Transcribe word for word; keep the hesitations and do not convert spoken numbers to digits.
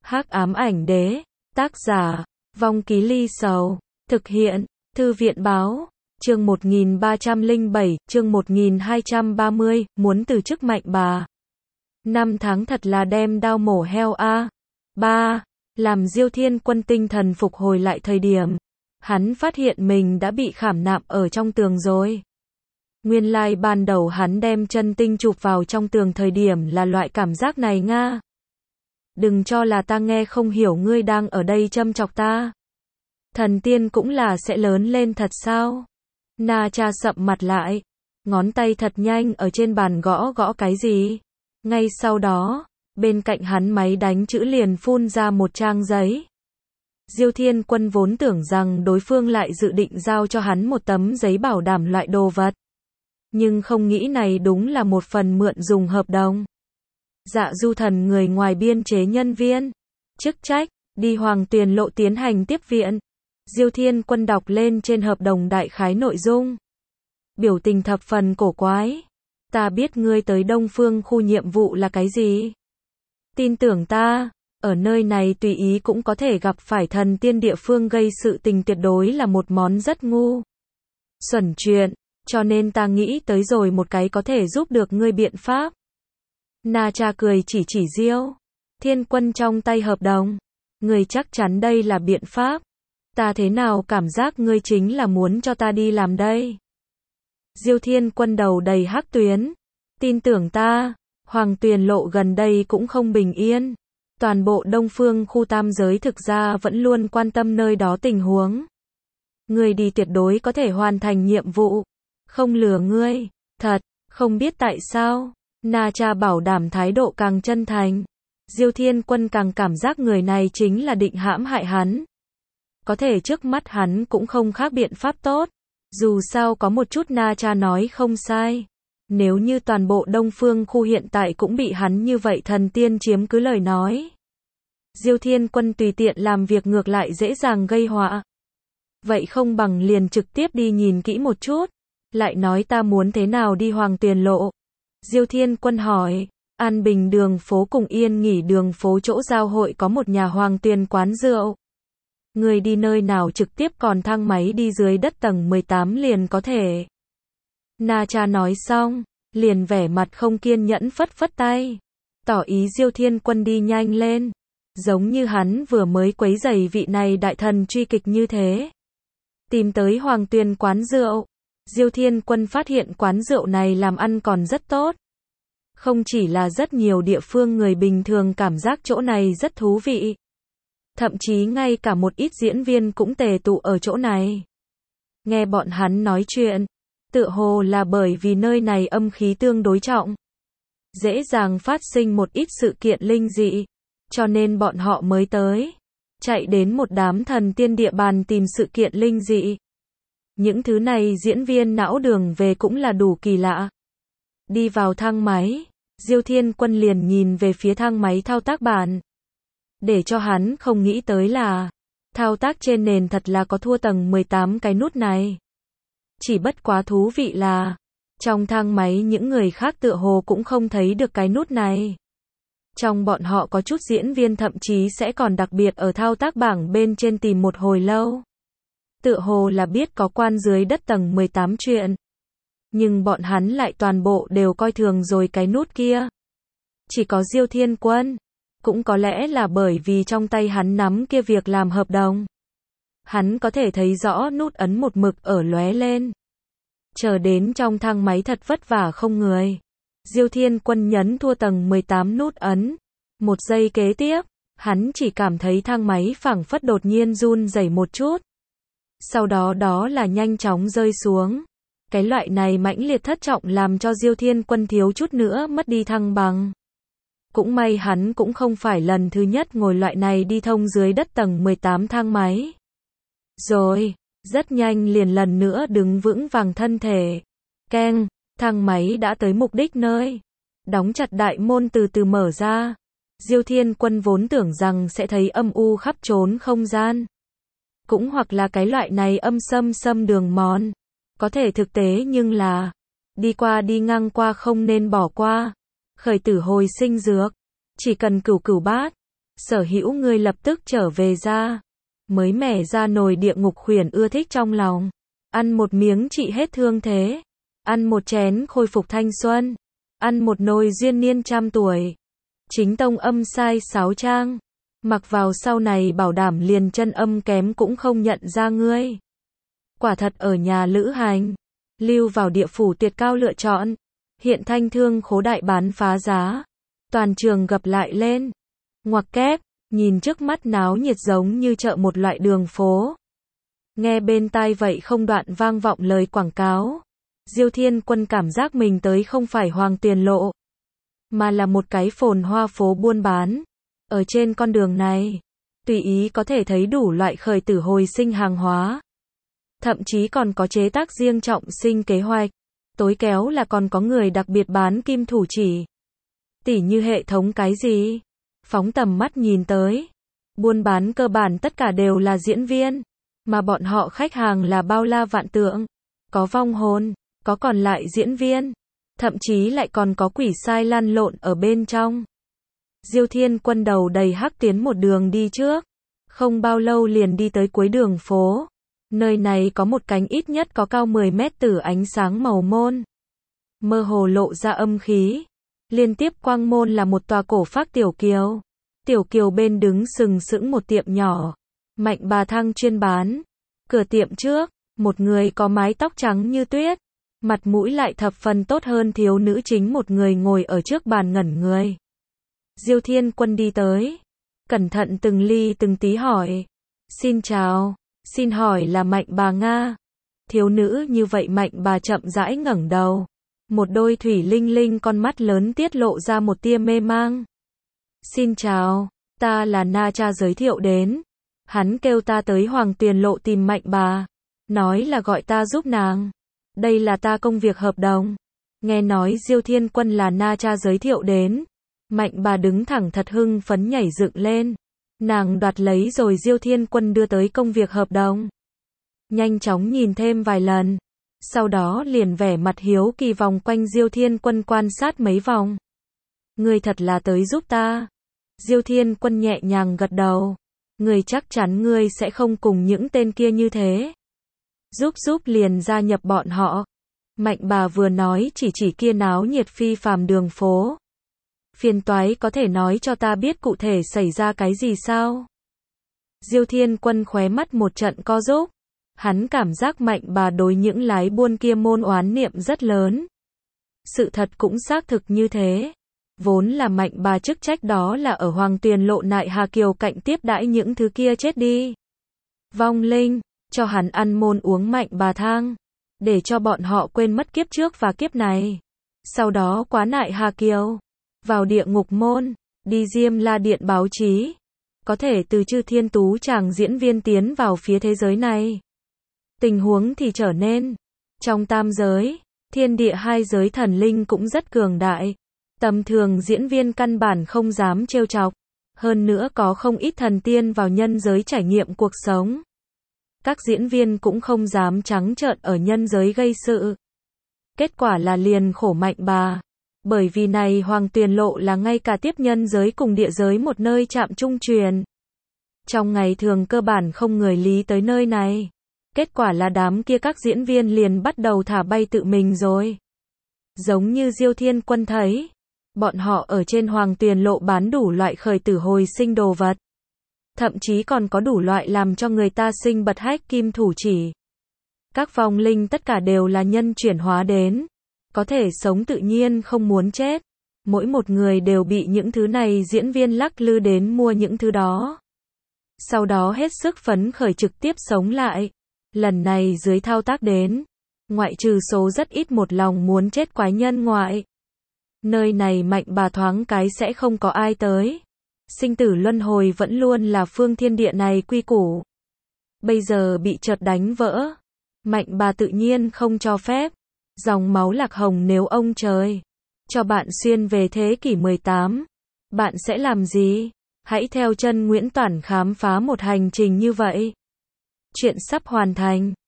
Hắc ám ảnh đế, tác giả, Vong Ký Ly Sầu, thực hiện, Thư viện báo, chương một nghìn ba trăm lẻ bảy, chương một nghìn hai trăm ba mươi, muốn từ chức mạnh bà. Năm tháng thật là đem đao mổ heo a. ba. Làm Diêu Thiên Quân tinh thần phục hồi lại thời điểm, hắn phát hiện mình đã bị khảm nạm ở trong tường rồi. Nguyên lai like ban đầu hắn đem chân tinh chụp vào trong tường thời điểm là loại cảm giác này nga. Đừng cho là ta nghe không hiểu, ngươi đang ở đây châm chọc ta. Thần tiên cũng là sẽ lớn lên thật sao? Na Cha sậm mặt lại, ngón tay thật nhanh ở trên bàn gõ gõ cái gì. Ngay sau đó, bên cạnh hắn máy đánh chữ liền phun ra một trang giấy. Diêu Thiên Quân vốn tưởng rằng đối phương lại dự định giao cho hắn một tấm giấy bảo đảm loại đồ vật. Nhưng không nghĩ này đúng là một phần mượn dùng hợp đồng. Dạ Du Thần người ngoài biên chế nhân viên, chức trách, đi Hoàng Tuyền Lộ tiến hành tiếp viện. Diêu Thiên Quân đọc lên trên hợp đồng đại khái nội dung. Biểu tình thập phần cổ quái. Ta biết ngươi tới Đông Phương khu nhiệm vụ là cái gì. Tin tưởng ta, ở nơi này tùy ý cũng có thể gặp phải thần tiên địa phương gây sự tình, tuyệt đối là một món rất ngu xuẩn chuyện, cho nên ta nghĩ tới rồi một cái có thể giúp được ngươi biện pháp. Na Cha cười chỉ chỉ Diêu Thiên Quân trong tay hợp đồng. Ngươi chắc chắn đây là biện pháp? Ta thế nào cảm giác ngươi chính là muốn cho ta đi làm đây? Diêu Thiên Quân đầu đầy hắc tuyến. Tin tưởng ta, Hoàng Tuyền Lộ gần đây cũng không bình yên. Toàn bộ Đông Phương khu tam giới thực ra vẫn luôn quan tâm nơi đó tình huống. Ngươi đi tuyệt đối có thể hoàn thành nhiệm vụ. Không lừa ngươi, thật, không biết tại sao. Na Cha bảo đảm thái độ càng chân thành. Diêu Thiên Quân càng cảm giác người này chính là định hãm hại hắn. Có thể trước mắt hắn cũng không khác biện pháp tốt. Dù sao có một chút Na Cha nói không sai. Nếu như toàn bộ Đông Phương khu hiện tại cũng bị hắn như vậy thần tiên chiếm cứ lời nói, Diêu Thiên Quân tùy tiện làm việc ngược lại dễ dàng gây họa. Vậy không bằng liền trực tiếp đi nhìn kỹ một chút. Lại nói ta muốn thế nào đi Hoàng Tuyền Lộ? Diêu Thiên Quân hỏi. An Bình đường phố cùng Yên Nghỉ đường phố chỗ giao hội có một nhà Hoàng Tuyền quán rượu. Người đi nơi nào trực tiếp còn thang máy đi dưới đất tầng mười tám liền có thể. Na Cha nói xong, liền vẻ mặt không kiên nhẫn phất phất tay, tỏ ý Diêu Thiên Quân đi nhanh lên, giống như hắn vừa mới quấy rầy vị này đại thần truy kịch như thế. Tìm tới Hoàng Tuyền quán rượu, Diêu Thiên Quân phát hiện quán rượu này làm ăn còn rất tốt. Không chỉ là rất nhiều địa phương người bình thường cảm giác chỗ này rất thú vị. Thậm chí ngay cả một ít diễn viên cũng tề tụ ở chỗ này. Nghe bọn hắn nói chuyện, tựa hồ là bởi vì nơi này âm khí tương đối trọng, dễ dàng phát sinh một ít sự kiện linh dị, cho nên bọn họ mới tới. Chạy đến một đám thần tiên địa bàn tìm sự kiện linh dị. Những thứ này diễn viên não đường về cũng là đủ kỳ lạ. Đi vào thang máy, Diêu Thiên Quân liền nhìn về phía thang máy thao tác bản. Để cho hắn không nghĩ tới là, thao tác trên nền thật là có thua tầng mười tám cái nút này. Chỉ bất quá thú vị là, trong thang máy những người khác tựa hồ cũng không thấy được cái nút này. Trong bọn họ có chút diễn viên thậm chí sẽ còn đặc biệt ở thao tác bảng bên trên tìm một hồi lâu. Tựa hồ là biết có quan dưới đất tầng mười tám chuyện. Nhưng bọn hắn lại toàn bộ đều coi thường rồi cái nút kia. Chỉ có Diêu Thiên Quân. Cũng có lẽ là bởi vì trong tay hắn nắm kia việc làm hợp đồng. Hắn có thể thấy rõ nút ấn một mực ở lóe lên. Chờ đến trong thang máy thật vất vả không người. Diêu Thiên Quân nhấn thua tầng mười tám nút ấn. Một giây kế tiếp, hắn chỉ cảm thấy thang máy phảng phất đột nhiên run rẩy một chút. Sau đó đó là nhanh chóng rơi xuống. Cái loại này mãnh liệt thất trọng làm cho Diêu Thiên Quân thiếu chút nữa mất đi thăng bằng. Cũng may hắn cũng không phải lần thứ nhất ngồi loại này đi thông dưới đất tầng mười tám thang máy. Rồi, rất nhanh liền lần nữa đứng vững vàng thân thể. Keng, thang máy đã tới mục đích nơi. Đóng chặt đại môn từ từ mở ra. Diêu Thiên Quân vốn tưởng rằng sẽ thấy âm u khắp trốn không gian. Cũng hoặc là cái loại này âm sâm sâm đường mòn. Có thể thực tế nhưng là, đi qua đi ngang qua không nên bỏ qua. Khởi tử hồi sinh dược, chỉ cần cửu cửu bát, Sở hữu ngươi lập tức trở về ra. Mới mẻ ra nồi địa ngục khuyển ưa thích trong lòng. Ăn một miếng trị hết thương thế. Ăn một chén khôi phục thanh xuân. Ăn một nồi duyên niên trăm tuổi. Chính tông âm sai sáo trang. Mặc vào sau này bảo đảm liền chân âm kém cũng không nhận ra ngươi. Quả thật ở nhà lữ hành. Lưu vào địa phủ tuyệt cao lựa chọn. Hiện thanh thương khố đại bán phá giá. Toàn trường gập lại lên. Ngoặc kép, nhìn trước mắt náo nhiệt giống như chợ một loại đường phố. Nghe bên tai vậy không đoạn vang vọng lời quảng cáo. Diêu Thiên Quân cảm giác mình tới không phải Hoàng Tuyền Lộ, mà là một cái phồn hoa phố buôn bán. Ở trên con đường này, tùy ý có thể thấy đủ loại khởi tử hồi sinh hàng hóa. Thậm chí còn có chế tác riêng trọng sinh kế hoạch. Tối kéo là còn có người đặc biệt bán kim thủ chỉ. Tỉ như hệ thống cái gì? Phóng tầm mắt nhìn tới. Buôn bán cơ bản tất cả đều là diễn viên. Mà bọn họ khách hàng là bao la vạn tượng. Có vong hồn, có còn lại diễn viên. Thậm chí lại còn có quỷ sai lăn lộn ở bên trong. Diêu Thiên Quân đầu đầy hắc tiến một đường đi trước. Không bao lâu liền đi tới cuối đường phố. Nơi này có một cánh ít nhất có cao mười mét tử ánh sáng màu môn. Mơ hồ lộ ra âm khí. Liên tiếp quang môn là một tòa cổ phác tiểu kiều. Tiểu kiều bên đứng sừng sững một tiệm nhỏ. Mạnh bà thăng chuyên bán. Cửa tiệm trước, một người có mái tóc trắng như tuyết. Mặt mũi lại thập phần tốt hơn thiếu nữ chính một người ngồi ở trước bàn ngẩn người. Diêu Thiên Quân đi tới. Cẩn thận từng ly từng tí hỏi. Xin chào, xin hỏi là Mạnh bà Nga. Thiếu nữ như vậy Mạnh bà chậm rãi ngẩng đầu. Một đôi thủy linh linh con mắt lớn tiết lộ ra một tia mê mang. Xin chào, ta là Na cha giới thiệu đến. Hắn kêu ta tới Hoàng Tuyền Lộ tìm Mạnh bà. Nói là gọi ta giúp nàng. Đây là ta công việc hợp đồng. Nghe nói Diêu Thiên Quân là Na cha giới thiệu đến. Mạnh bà đứng thẳng thật hưng phấn nhảy dựng lên. Nàng đoạt lấy rồi Diêu Thiên Quân đưa tới công việc hợp đồng. Nhanh chóng nhìn thêm vài lần. Sau đó liền vẻ mặt hiếu kỳ vòng quanh Diêu Thiên Quân quan sát mấy vòng. Ngươi thật là tới giúp ta. Diêu Thiên Quân nhẹ nhàng gật đầu. Ngươi chắc chắn ngươi sẽ không cùng những tên kia như thế. Giúp giúp liền gia nhập bọn họ. Mạnh bà vừa nói chỉ chỉ kia náo nhiệt phi phàm đường phố. Phiền toái có thể nói cho ta biết cụ thể xảy ra cái gì sao? Diêu Thiên Quân khóe mắt một trận co rúm. Hắn cảm giác Mạnh bà đối những lái buôn kia môn oán niệm rất lớn. Sự thật cũng xác thực như thế. Vốn là Mạnh bà chức trách đó là ở Hoàng Tuyền Lộ Nại Hà Kiều cạnh tiếp đãi những thứ kia chết đi. Vong linh, cho hắn ăn môn uống Mạnh bà thang. Để cho bọn họ quên mất kiếp trước và kiếp này. Sau đó quá Nại Hà Kiều. Vào địa ngục môn. Đi Diêm La Điện báo chí. Có thể từ Chư Thiên Tú chàng diễn viên tiến vào phía thế giới này. Tình huống thì trở nên. Trong tam giới, thiên địa hai giới thần linh cũng rất cường đại. Tầm thường diễn viên căn bản không dám trêu chọc. Hơn nữa có không ít thần tiên vào nhân giới trải nghiệm cuộc sống. Các diễn viên cũng không dám trắng trợn ở nhân giới gây sự. Kết quả là liền khổ Mạnh bà. Bởi vì này Hoàng Tuyền Lộ là ngay cả tiếp nhân giới cùng địa giới một nơi chạm trung truyền. Trong ngày thường cơ bản không người lý tới nơi này. Kết quả là đám kia các diễn viên liền bắt đầu thả bay tự mình rồi. Giống như Diêu Thiên Quân thấy. Bọn họ ở trên Hoàng Tuyền Lộ bán đủ loại khởi tử hồi sinh đồ vật. Thậm chí còn có đủ loại làm cho người ta sinh bật hách kim thủ chỉ. Các vong linh tất cả đều là nhân chuyển hóa đến. Có thể sống tự nhiên không muốn chết. Mỗi một người đều bị những thứ này diễn viên lắc lư đến mua những thứ đó. Sau đó hết sức phấn khởi trực tiếp sống lại. Lần này dưới thao tác đến. Ngoại trừ số rất ít một lòng muốn chết quái nhân ngoại. Nơi này Mạnh bà thoáng cái sẽ không có ai tới. Sinh tử luân hồi vẫn luôn là phương thiên địa này quy củ. Bây giờ bị chợt đánh vỡ. Mạnh bà tự nhiên không cho phép. Dòng máu lạc hồng nếu ông trời cho bạn xuyên về thế kỷ mười tám. Bạn sẽ làm gì? Hãy theo chân Nguyễn Toản khám phá một hành trình như vậy. Chuyện sắp hoàn thành.